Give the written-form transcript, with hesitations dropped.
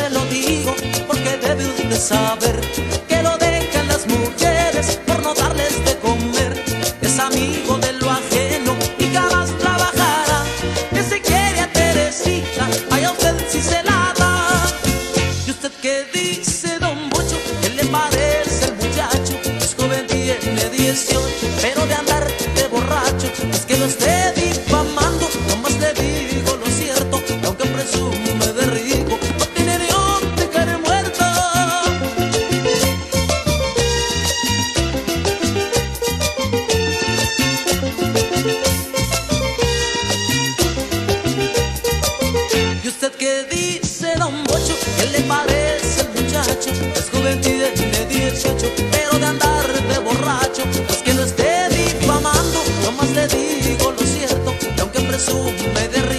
se lo digo porque debe usted saber que lo dejan las mujeres por no darles de comer. Es amigo de lo ajeno y jamás trabajará. Que se quiere a Teresita, vaya usted si se la da. ¿Y usted qué dice, don Bocho? ¿Qué le parece el muchacho? Es joven, tiene 18, pero de andar de borracho es que lo esté difamando. Nomás le digo lo cierto, aunque presume de rico, no tiene ni dónde caer muerto. ¿Y usted qué dice, don Bocho? ¿Qué le parece el muchacho? Es joven, tiene 18, pero de andar de borracho es que lo esté difamando. Nomás le digo lo cierto, y aunque presume de